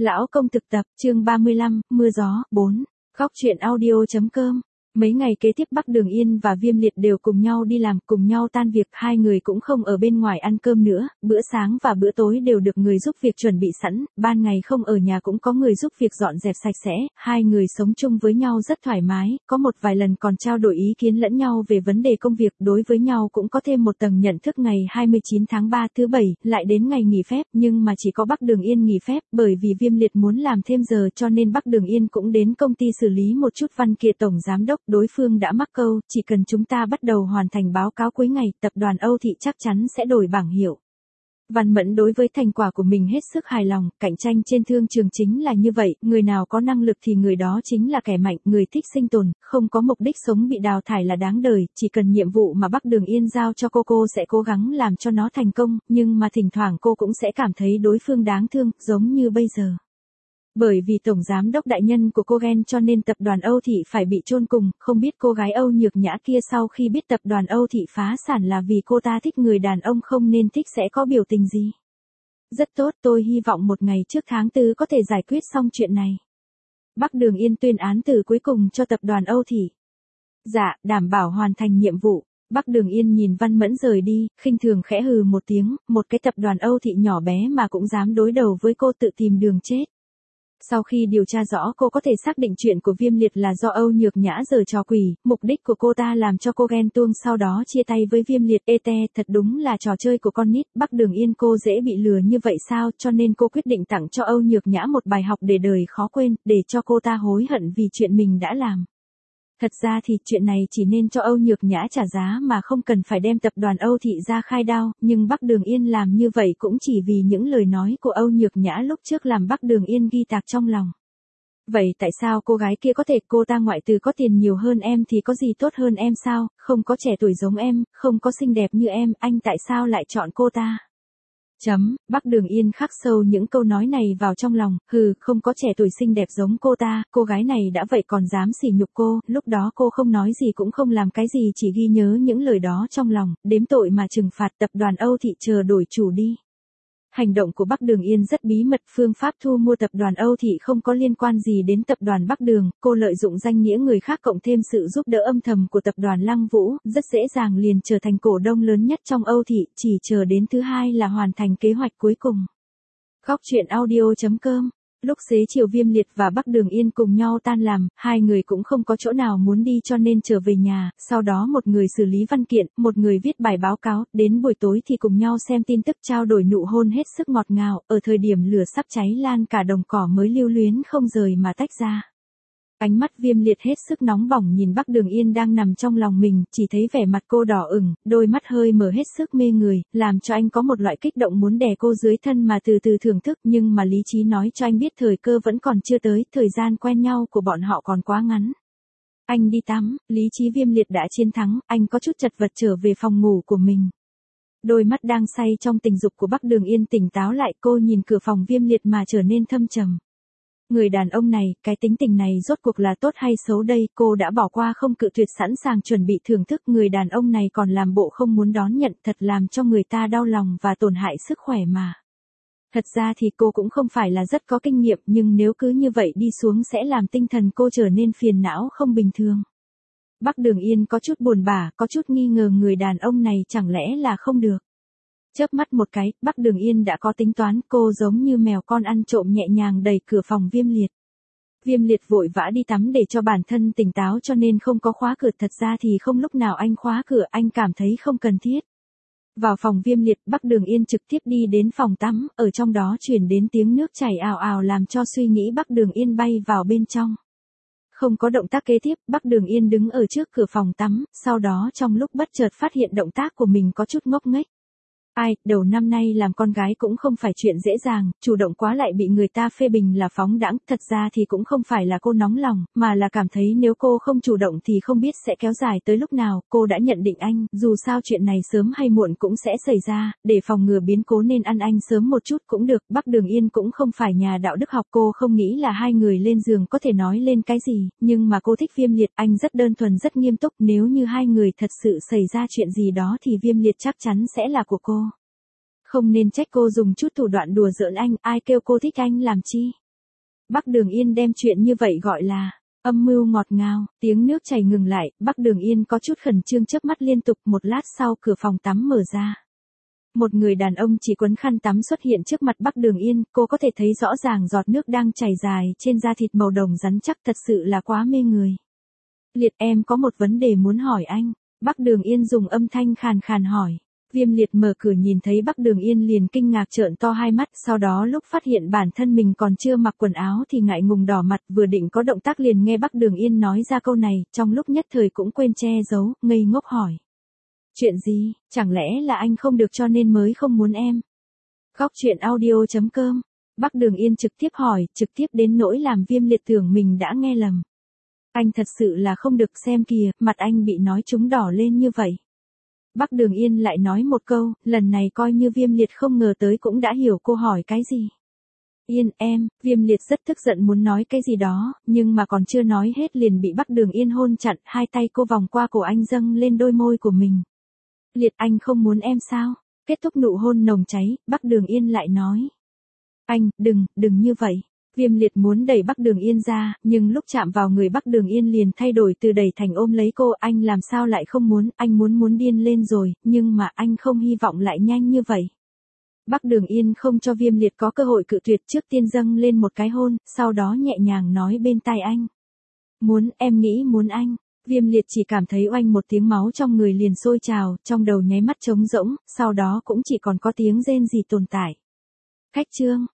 Lão công thực tập, chương 35, mưa gió, 4. Góc truyện audio.com. Mấy ngày kế tiếp Bắc Đường Yên và Viêm Liệt đều cùng nhau đi làm, cùng nhau tan việc, hai người cũng không ở bên ngoài ăn cơm nữa, bữa sáng và bữa tối đều được người giúp việc chuẩn bị sẵn, ban ngày không ở nhà cũng có người giúp việc dọn dẹp sạch sẽ, hai người sống chung với nhau rất thoải mái, có một vài lần còn trao đổi ý kiến lẫn nhau về vấn đề công việc, đối với nhau cũng có thêm một tầng nhận thức. Ngày 29 tháng 3 thứ Bảy, lại đến ngày nghỉ phép, nhưng mà chỉ có Bắc Đường Yên nghỉ phép, bởi vì Viêm Liệt muốn làm thêm giờ cho nên Bắc Đường Yên cũng đến công ty xử lý một chút văn kiện. Tổng giám đốc, đối phương đã mắc câu, chỉ cần chúng ta bắt đầu hoàn thành báo cáo cuối ngày, tập đoàn Âu Thị chắc chắn sẽ đổi bảng hiệu. Văn Mẫn đối với thành quả của mình hết sức hài lòng, cạnh tranh trên thương trường chính là như vậy, người nào có năng lực thì người đó chính là kẻ mạnh, người thích sinh tồn, không có mục đích sống bị đào thải là đáng đời, chỉ cần nhiệm vụ mà Bắc Đường Yên giao cho cô sẽ cố gắng làm cho nó thành công, nhưng mà thỉnh thoảng cô cũng sẽ cảm thấy đối phương đáng thương, giống như bây giờ. Bởi vì tổng giám đốc đại nhân của cô ghen cho nên tập đoàn Âu Thị phải bị chôn cùng, không biết cô gái Âu Nhược Nhã kia sau khi biết tập đoàn Âu Thị phá sản là vì cô ta thích người đàn ông không nên thích sẽ có biểu tình gì. Rất tốt, tôi hy vọng một ngày trước tháng 4 có thể giải quyết xong chuyện này. Bắc Đường Yên tuyên án từ cuối cùng cho tập đoàn Âu Thị. Dạ, đảm bảo hoàn thành nhiệm vụ. Bắc Đường Yên nhìn Văn Mẫn rời đi, khinh thường khẽ hừ một tiếng, một cái tập đoàn Âu Thị nhỏ bé mà cũng dám đối đầu với cô, tự tìm đường chết. Sau khi điều tra rõ, cô có thể xác định chuyện của Viêm Liệt là do Âu Nhược Nhã giở trò quỷ, mục đích của cô ta làm cho cô ghen tuông sau đó chia tay với Viêm Liệt. Thật đúng là trò chơi của con nít. Bắc Đường Yên cô dễ bị lừa như vậy sao, cho nên cô quyết định tặng cho Âu Nhược Nhã một bài học để đời khó quên, để cho cô ta hối hận vì chuyện mình đã làm. Thật ra thì chuyện này chỉ nên cho Âu Nhược Nhã trả giá mà không cần phải đem tập đoàn Âu Thị ra khai đao, nhưng Bắc Đường Yên làm như vậy cũng chỉ vì những lời nói của Âu Nhược Nhã lúc trước làm Bắc Đường Yên ghi tạc trong lòng. Vậy tại sao cô gái kia có thể, cô ta ngoại trừ có tiền nhiều hơn em thì có gì tốt hơn em sao, không có trẻ tuổi giống em, không có xinh đẹp như em, anh tại sao lại chọn cô ta? Bắc Đường Yên khắc sâu những câu nói này vào trong lòng, không có trẻ tuổi xinh đẹp giống cô ta, cô gái này đã vậy còn dám sỉ nhục cô, lúc đó cô không nói gì cũng không làm cái gì, chỉ ghi nhớ những lời đó trong lòng, đếm tội mà trừng phạt. Tập đoàn Âu Thị chờ đổi chủ đi. Hành động của Bắc Đường Yên rất bí mật, phương pháp thu mua tập đoàn Âu Thị không có liên quan gì đến tập đoàn Bắc Đường, cô lợi dụng danh nghĩa người khác cộng thêm sự giúp đỡ âm thầm của tập đoàn Lăng Vũ, rất dễ dàng liền trở thành cổ đông lớn nhất trong Âu Thị, chỉ chờ đến thứ hai là hoàn thành kế hoạch cuối cùng. Góc truyện audio.com. Lúc xế chiều Viêm Liệt và Bắc Đường Yên cùng nhau tan làm, hai người cũng không có chỗ nào muốn đi cho nên trở về nhà, sau đó một người xử lý văn kiện, một người viết bài báo cáo, đến buổi tối thì cùng nhau xem tin tức, trao đổi nụ hôn hết sức ngọt ngào, ở thời điểm lửa sắp cháy lan cả đồng cỏ mới lưu luyến không rời mà tách ra. Ánh mắt Viêm Liệt hết sức nóng bỏng nhìn Bắc Đường Yên đang nằm trong lòng mình, chỉ thấy vẻ mặt cô đỏ ửng, đôi mắt hơi mở hết sức mê người, làm cho anh có một loại kích động muốn đè cô dưới thân mà từ từ thưởng thức, nhưng mà lý trí nói cho anh biết thời cơ vẫn còn chưa tới, thời gian quen nhau của bọn họ còn quá ngắn. Anh đi tắm, lý trí Viêm Liệt đã chiến thắng, anh có chút chật vật trở về phòng ngủ của mình. Đôi mắt đang say trong tình dục của Bắc Đường Yên tỉnh táo lại, cô nhìn cửa phòng Viêm Liệt mà trở nên thâm trầm. Người đàn ông này, cái tính tình này rốt cuộc là tốt hay xấu đây, cô đã bỏ qua không cự tuyệt, sẵn sàng chuẩn bị thưởng thức, người đàn ông này còn làm bộ không muốn đón nhận, thật làm cho người ta đau lòng và tổn hại sức khỏe mà. Thật ra thì cô cũng không phải là rất có kinh nghiệm, nhưng nếu cứ như vậy đi xuống sẽ làm tinh thần cô trở nên phiền não không bình thường. Bắc Đường Yên có chút buồn bã, có chút nghi ngờ người đàn ông này chẳng lẽ là không được. Chớp mắt một cái, Bắc Đường Yên đã có tính toán, cô giống như mèo con ăn trộm nhẹ nhàng đẩy cửa phòng Viêm Liệt. Viêm Liệt vội vã đi tắm để cho bản thân tỉnh táo cho nên không có khóa cửa, thật ra thì không lúc nào anh khóa cửa, anh cảm thấy không cần thiết. Vào phòng Viêm Liệt, Bắc Đường Yên trực tiếp đi đến phòng tắm, ở trong đó truyền đến tiếng nước chảy ào ào làm cho suy nghĩ Bắc Đường Yên bay vào bên trong. Không có động tác kế tiếp, Bắc Đường Yên đứng ở trước cửa phòng tắm, sau đó trong lúc bất chợt phát hiện động tác của mình có chút ngốc nghếch. Đầu năm nay làm con gái cũng không phải chuyện dễ dàng, chủ động quá lại bị người ta phê bình là phóng đãng, thật ra thì cũng không phải là cô nóng lòng, mà là cảm thấy nếu cô không chủ động thì không biết sẽ kéo dài tới lúc nào, cô đã nhận định anh, dù sao chuyện này sớm hay muộn cũng sẽ xảy ra, để phòng ngừa biến cố nên ăn anh sớm một chút cũng được. Bắc Đường Yên cũng không phải nhà đạo đức học, cô không nghĩ là hai người lên giường có thể nói lên cái gì, nhưng mà cô thích Viêm Liệt, anh rất đơn thuần rất nghiêm túc, nếu như hai người thật sự xảy ra chuyện gì đó thì Viêm Liệt chắc chắn sẽ là của cô. Không nên trách cô dùng chút thủ đoạn đùa giỡn anh, ai kêu cô thích anh làm chi. Bắc Đường Yên đem chuyện như vậy gọi là âm mưu ngọt ngào, tiếng nước chảy ngừng lại, Bắc Đường Yên có chút khẩn trương chớp mắt liên tục, một lát sau cửa phòng tắm mở ra. Một người đàn ông chỉ quấn khăn tắm xuất hiện trước mặt Bắc Đường Yên, cô có thể thấy rõ ràng giọt nước đang chảy dài trên da thịt màu đồng rắn chắc, thật sự là quá mê người. Liệt, em có một vấn đề muốn hỏi anh. Bắc Đường Yên dùng âm thanh khàn khàn hỏi. Viêm Liệt mở cửa nhìn thấy Bắc Đường Yên liền kinh ngạc trợn to hai mắt, sau đó lúc phát hiện bản thân mình còn chưa mặc quần áo thì ngại ngùng đỏ mặt, vừa định có động tác liền nghe Bắc Đường Yên nói ra câu này, trong lúc nhất thời cũng quên che giấu, ngây ngốc hỏi. Chuyện gì, chẳng lẽ là anh không được cho nên mới không muốn em? Góc truyện audio.com. Bắc Đường Yên trực tiếp hỏi, trực tiếp đến nỗi làm Viêm Liệt tưởng mình đã nghe lầm. Anh thật sự là không được, xem kìa, mặt anh bị nói trúng đỏ lên như vậy. Bắc Đường Yên lại nói một câu, lần này coi như Viêm Liệt không ngờ tới cũng đã hiểu cô hỏi cái gì. Yên, em, Viêm Liệt rất tức giận muốn nói cái gì đó, nhưng mà còn chưa nói hết liền bị Bắc Đường Yên hôn chặn, hai tay cô vòng qua cổ anh dâng lên đôi môi của mình. Liệt, anh không muốn em sao? Kết thúc nụ hôn nồng cháy, Bắc Đường Yên lại nói. Anh, đừng như vậy. Viêm Liệt muốn đẩy Bắc Đường Yên ra, nhưng lúc chạm vào người Bắc Đường Yên liền thay đổi từ đẩy thành ôm lấy cô, anh làm sao lại không muốn, anh muốn điên lên rồi, nhưng mà anh không hy vọng lại nhanh như vậy. Bắc Đường Yên không cho Viêm Liệt có cơ hội cự tuyệt, trước tiên dâng lên một cái hôn, sau đó nhẹ nhàng nói bên tai anh. Muốn, em nghĩ muốn anh. Viêm Liệt chỉ cảm thấy oanh một tiếng, máu trong người liền sôi trào, trong đầu nháy mắt trống rỗng, sau đó cũng chỉ còn có tiếng rên rỉ tồn tại. Khách trương,